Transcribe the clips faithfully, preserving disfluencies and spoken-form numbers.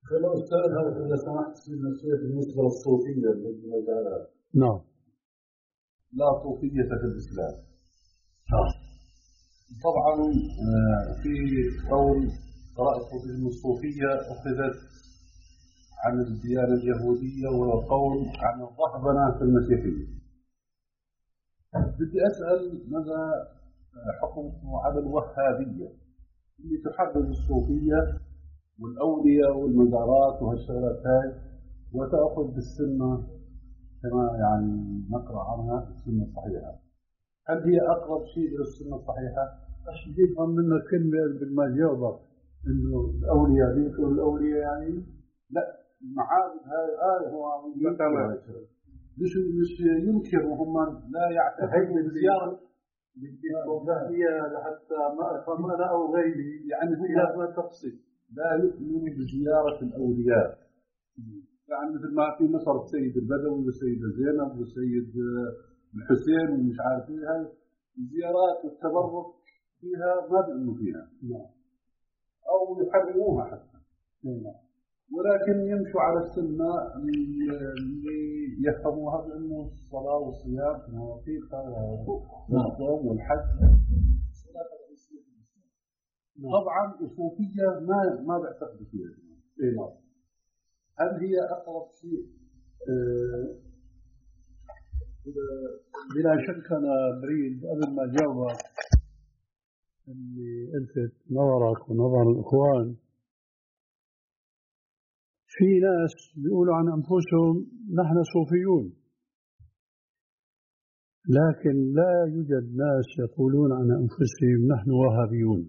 كما أستاذ هذا إذا سمحت سيدنا الشيخ بالنسبة للصوفية المجالات. نعم. لا صوفية في الإسلام. طبعا في قول قرأت أن الصوفية أخذت عن الديانة اليهودية وقول عن الرهبنة في المسيحية. بدي أسأل ماذا حكمه على الوهابية اللي تحرر الصوفية والأولياء والمزارات وهالشغلات هاي وتأخذ بالسنة كما يعني نقرأ عنها السنة الصحيحة. هل هي أقرب شيء إلى السنة الصحيحة؟ أشجيب منك كلمة بالمجاوبة إنه الأولياء ليسوا الأولياء يعني لا المعابد هاي آه هو مش مش ينكر وهم لا يعتقدون بزيارة هي حتى ما أفهم أنا أو غيري يعني هي ما تقصد لا يؤمنون بزيارة الأولياء. يعني مثل ما في مصر السيد البدوي والسيدة زينب والسيد الحسين ومش عارف ايه هاي الزيارات والتبرك فيها ما بيؤمنوا فيها أو يحرموها حتى. ولكن يمشوا على السنة اللي يفهموها بأنه الصلاة والصيام في مواقيتها والصوم والحج. طبعا الصوفية ما ما بعتقد فيها. هل هي أقرب شيء؟ أه بلا شك أنا بريد قبل ما جاوبك اللي ألفت نظرك ونظر الإخوان. في ناس بيقولوا عن أنفسهم نحن صوفيون، لكن لا يوجد ناس يقولون عن أنفسهم نحن وهابيون.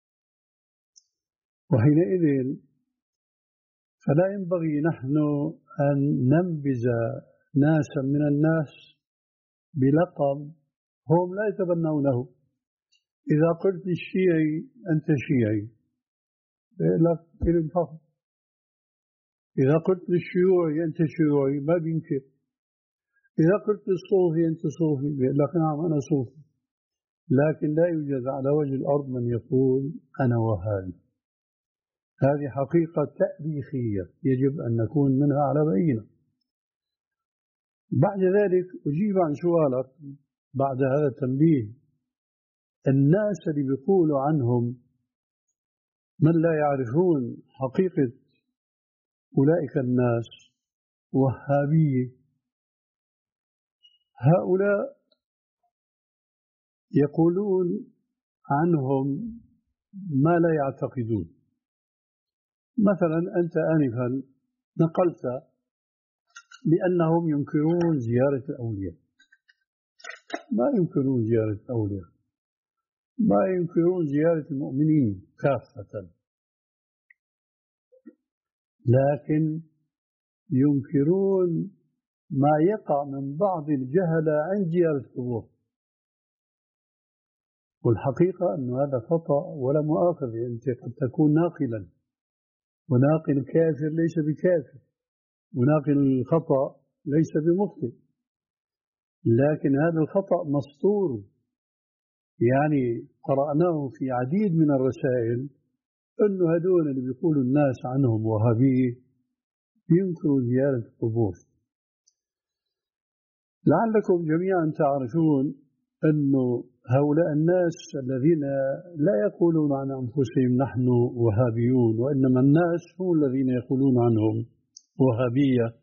وحينئذ فلا ينبغي نحن أن ننبذ ناسا من الناس بلقب هم لا يتبنونه. إذا قلت للشيعي أنت شيعي لك كلمة فخر، إذا قلت للشيوعي أنت شيوعي ما بينكر، إذا قلت للصوفي أنت صوفي لك نعم أنا صوفي. لكن لا يوجد على وجه الأرض من يقول أنا وهابي. هذه حقيقة تاريخية يجب أن نكون منها على بينة. بعد ذلك أجيب عن سؤالك بعد هذا التنبيه. الناس اللي بيقولوا عنهم من لا يعرفون حقيقة أولئك الناس وهابية، هؤلاء يقولون عنهم ما لا يعتقدون. مثلا أنت آنفا نقلت بأنهم ينكرون زيارة الأولياء. ما ينكرون زيارة الأولياء، ما ينكرون زيارة المؤمنين كافة، لكن ينكرون ما يقع من بعض الجهلة عند زيارة القبور. والحقيقة أن هذا خطأ ولا مؤاخذة. أنت قد تكون ناقلا، وناقل الكافر ليس بكافر، وناقل الخطأ ليس بمخطئ، لكن هذا الخطأ مسطور. يعني قرأناه في عديد من الرسائل أنه هدول اللي بيقولوا الناس عنهم وهابية ينكروا زيارة القبور. لعلكم جميعا تعرفون أنه هؤلاء الناس الذين لا يقولون عن أنفسهم نحن وهابيون، وإنما الناس هم الذين يقولون عنهم وهابية،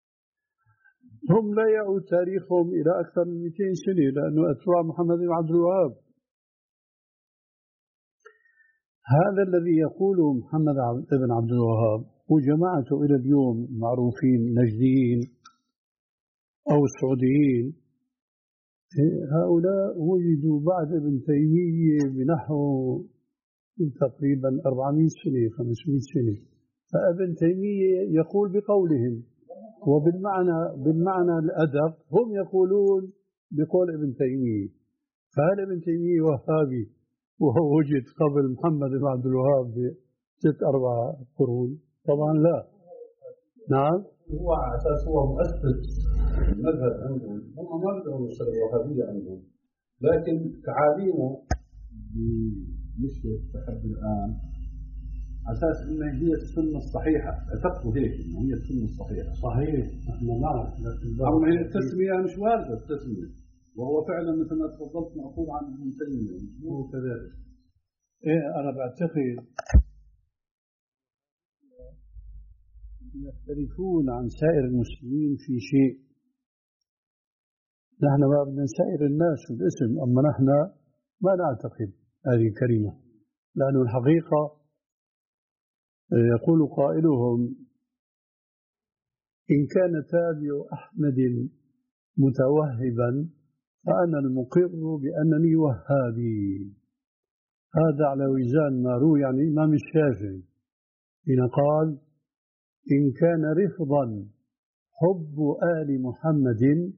هم لا يعود تاريخهم إلى أكثر من مئتين سنة، لأنه أتباع محمد بن عبد الوهاب. هذا الذي يقوله محمد بن عبد الوهاب وجماعته إلى اليوم معروفين نجديين أو السعوديين، هؤلاء وجدوا بعد ابن تيمية بنحو تقريبا أربعمائة سنة خمسمائة سنة. فابن تيمية يقول بقولهم، وبالمعنى بالمعنى الأدق هم يقولون بقول ابن تيمية. فهل ابن تيمية وهابي وهو وجد قبل محمد بن عبد الوهاب بست أربع قرون؟ طبعا لا. نعم، هو على أساس هو مؤسس المذهب عندهم، هم ما بدهم يشتغلوا الوهابية عندهم، لكن تعاليمه بالنسبة لحد الآن على أساس إنها هي السنة الصحيحة، اعتقدوا هيك إنها هي السنة الصحيحة. صحيح، نحن نعرف، لكن أما هي التسمية مش واردة التسمية، وهو فعلا مثل ما تفضلت مأخوذ عن ابن تيمية، هو كذلك. إيه، أنا بعتقد يختلفون عن سائر المسلمين في شيء. نحن ما بدنا سائر الناس في الاسم، أما نحن ما نعتقد هذه الكلمة، لأن الحقيقة يقول قائلهم: إن كان تابع أحمد متوهبا فأنا المقر بأنني وهابي. هذا على وزان ما روي عن الإمام الشافعي حين قال: إن كان رفضا حب آل محمد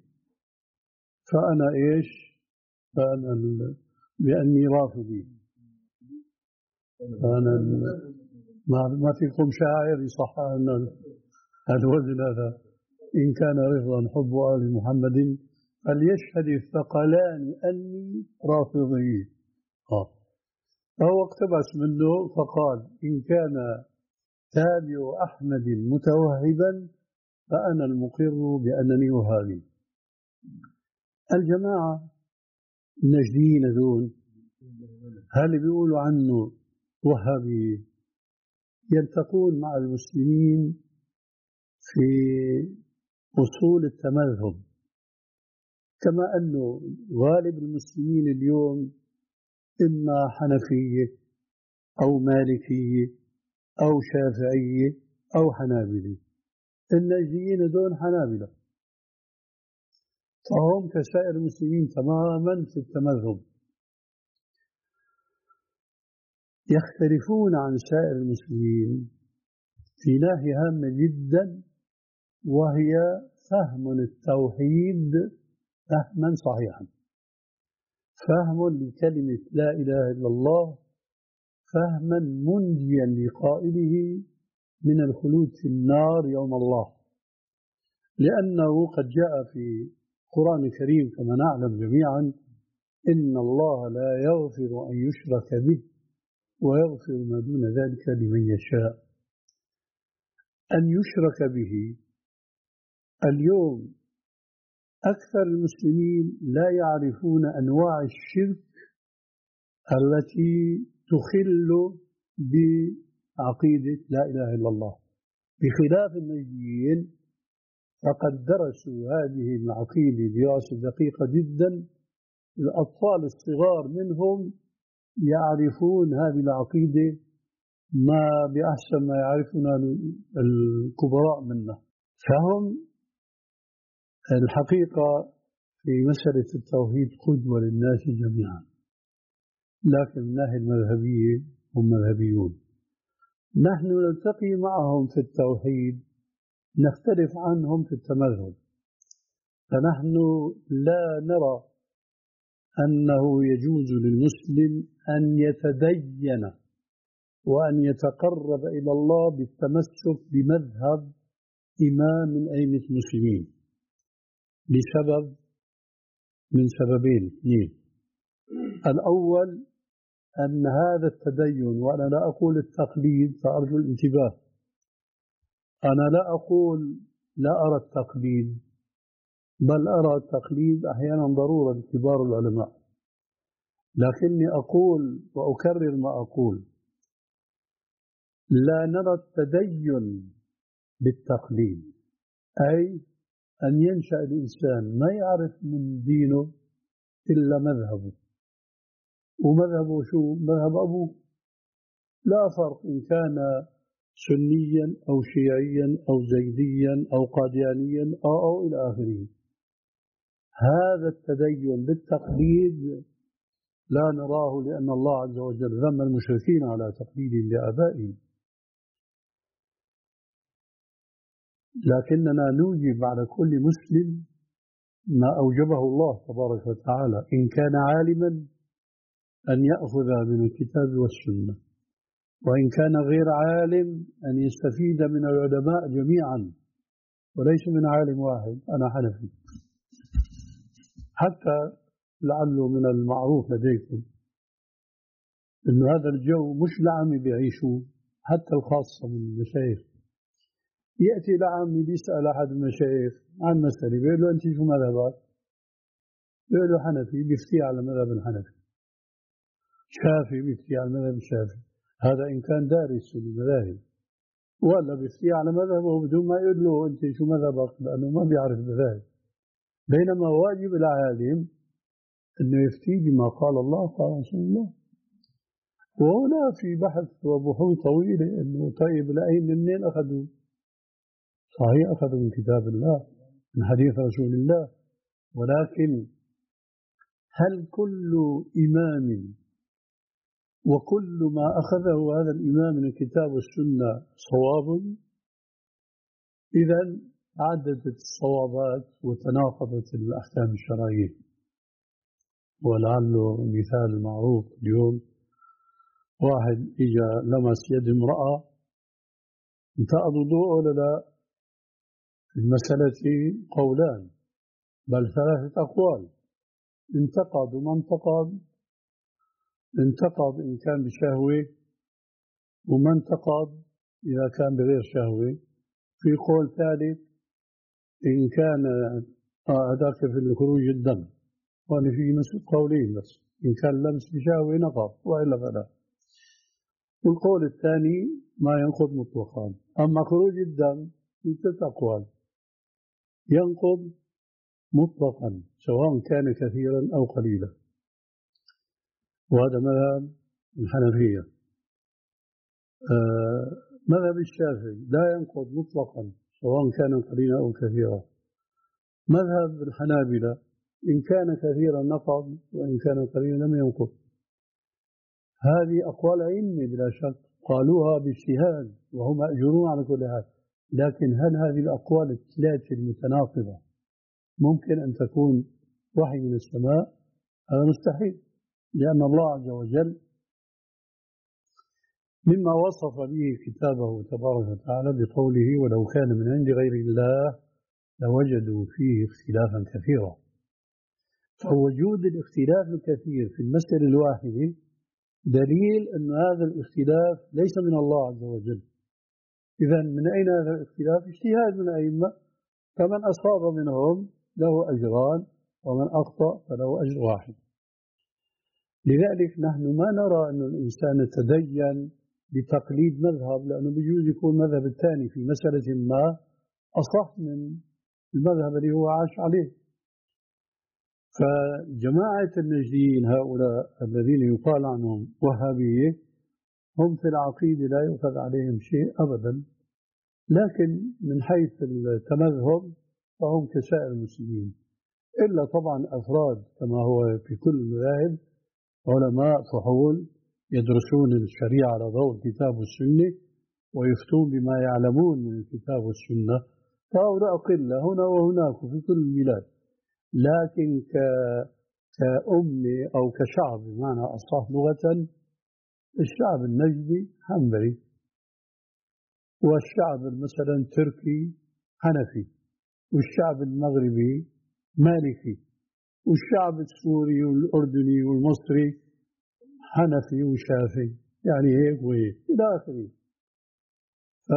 فأنا إيش؟ فأنا بأني رافضي. فأنا ما ما فيكم شاعر يصح أن الوزن هذا. إن كان رفضا حب آل محمد فليشهد الثقلان أني رافضي. آه. فهو اقتبس منه فقال: إن كان تابع أحمد متوهبا فأنا المقر بأنني وهابي. الجماعة النجديين دون هل بيقولوا عنه وهابي يلتقون مع المسلمين في أصول التمذهب، كما أنه غالب المسلمين اليوم إما حنفية أو مالكية أو شافعية أو حنابلة. النجديين دون حنابلة، فهم كسائر المسلمين تماما في التمذهب. يختلفون عن سائر المسلمين في ناحية هامة جدا، وهي فهم التوحيد فهما صحيحا، فهم لكلمة لا إله إلا الله فهما منجيا لقائله من الخلود في النار يوم الله، لأنه قد جاء في القرآن الكريم كما نعلم جميعا: إن الله لا يغفر أن يشرك به ويغفر ما دون ذلك لمن يشاء. أن يشرك به، اليوم أكثر المسلمين لا يعرفون أنواع الشرك التي تخل بعقيدة لا إله إلا الله، بخلاف النجديين فقد درسوا هذه العقيدة دراسة دقيقة جدا. الأطفال الصغار منهم يعرفون هذه العقيدة ما بأحسن ما يعرفون الكبراء منا. فهم الحقيقة في مسألة التوحيد قدوة للناس جميعا، لكن من الناحية المذهبية هم مذهبيون. نحن نلتقي معهم في التوحيد، نختلف عنهم في التمذهب. فنحن لا نرى أنه يجوز للمسلم أن يتدين وأن يتقرب إلى الله بالتمسك بمذهب إمام من أئمة المسلمين لسبب من سببين اثنين. الأول أن هذا التدين، وأنا لا أقول التقليد فأرجو الانتباه، أنا لا أقول لا أرى التقليد، بل أرى التقليد أحيانا ضرورة لكبار العلماء، لكني أقول وأكرر ما أقول: لا نرى التدين بالتقليد، أي أن ينشأ الإنسان ما يعرف من دينه إلا مذهبه، ومذهبه شو؟ مذهب أبوه، لا فرق إن كان سنيا أو شيعيا أو زيديا أو قاديانيا أو, أو إلى آخره. هذا التدين بالتقليد لا نراه، لأن الله عز وجل ذم المشركين على تقليدهم لآبائهم، لكننا نوجب على كل مسلم ما أوجبه الله تبارك وتعالى، إن كان عالما أن يأخذ من الكتاب والسنة، وإن كان غير عالم أن يستفيد من العلماء جميعا وليس من عالم واحد. أنا حنفي، حتى لعله من المعروف لديكم أن هذا الجو مش لعم بيعيشوا، حتى الخاصة من المشايخ، يأتي لعامي بيسأل أحد المشايخ عن مسألة، بيقول له أنت شو مذهبك؟ بيقول له حنفي، بيفتي على مذهب الحنفي. شافعي بيفتي على مذهب الشافعي. هذا إن كان دارس للمذاهب، ولا بيفتي على مذهبه بدون ما يقول له أنت شو مذهبك، لأنه ما بيعرف المذاهب. بينما واجب العالم أنه يفتي بما قال الله قال رسول الله. وهنا في بحث وبحوث طويلة أنه طيب الأئمة منين أخذوا؟ صحيح أخذوا من كتاب الله من حديث رسول الله، ولكن هل كل إمام وكل ما أخذه هذا الإمام من الكتاب والسنة صواب؟ إذن عددت الصوابات وتناقضت الأحكام الشرعية. ولعله مثال معروف اليوم، واحد إجا لمس يد امرأة، انتقض وضوءه ولا لا؟ في المسألة قولان بل ثلاثة أقوال. انتقض وما انتقض، انتقض إن كان بشهوة، وما انتقض إذا كان بغير شهوة. في قول ثالث إن كان هذاك في خروج الدم، وأنا في قولين بس، إن كان لمس بشهوة نقض وإلا فلا. والقول الثاني ما ينقض مطلقا. أما خروج الدم في ثلاث أقوال، ينقض مطلقا سواء كان كثيرا أو قليلا، وهذا مذهب الحنفية. آه مذهب الشافعي لا ينقض مطلقا سواء كان قليلا أو كثيرا. مذهب الحنابلة إن كان كثيرا نقض وإن كان قليلا لم ينقض. هذه أقوال أئمة بلا شك قالوها باجتهاد وهم مأجورون على كل حال، لكن هل هذه الأقوال الثلاثة المتناقضة ممكن أن تكون وحي من السماء؟ هذا مستحيل، لأن الله عز وجل مما وصف به كتابه تبارك وتعالى بقوله ولو كان من عند غير الله لوجدوا فيه اختلافا كثيرا. فوجود الاختلاف الكثير في المسألة الواحدة دليل أن هذا الاختلاف ليس من الله عز وجل. إذن من أين هذا الاختلاف؟ اجتهاد من الأئمة، فمن أصاب منهم له أجران ومن أخطأ فله أجر واحد. لذلك نحن ما نرى أن الإنسان يتدين بتقليد مذهب، لأنه بيجوز يكون مذهب الثاني في مسألة ما أصح من المذهب اللي هو عاش عليه. فجماعة النجديين هؤلاء الذين يقال عنهم وهابية هم في العقيدة لا يؤخذ عليهم شيء أبدا، لكن من حيث التمذهب فهم كسائر المسلمين، إلا طبعا أفراد كما هو في كل المذاهب علماء فحول يدرسون الشريعة على ضوء الكتاب والسنة ويفتون بما يعلمون من الكتاب والسنة، فهؤلاء قلة هنا وهناك في كل البلاد. لكن كأمة أو كشعب بمعنى أصح لغة، الشعب النجدي حنبلي، والشعب مثلا تركي حنفي، والشعب المغربي مالكي، والشعب السوري والأردني والمصري حنفي وشافعي، يعني هيك وهيك إلى آخره. ف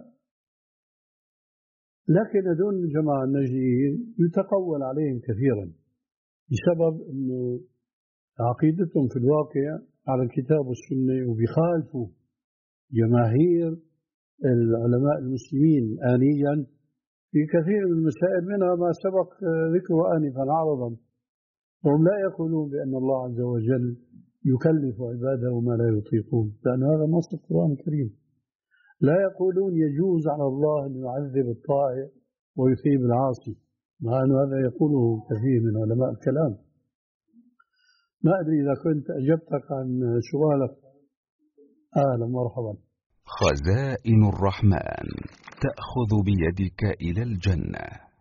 لكن هذول الجماعة النجديين يتقول عليهم كثيرا بسبب أنه عقيدتهم في الواقع على الكتاب والسنة، وبيخالفوا جماهير العلماء المسلمين آنيا في كثير من المسائل، منها ما سبق ذكره آنفا عرضا. وهم لا يقولون بأن الله عز وجل يكلف عباده ما لا يطيقون، لأن هذا نص القرآن الكريم. لا يقولون يجوز على الله أن يعذب الطائع ويثيب العاصي، مع أن هذا يقوله كثير من علماء الكلام. ما أدري إذا كنت أجبتك عن سؤالك. أهلا مرحبا. خزائن الرحمن تأخذ بيدك إلى الجنة.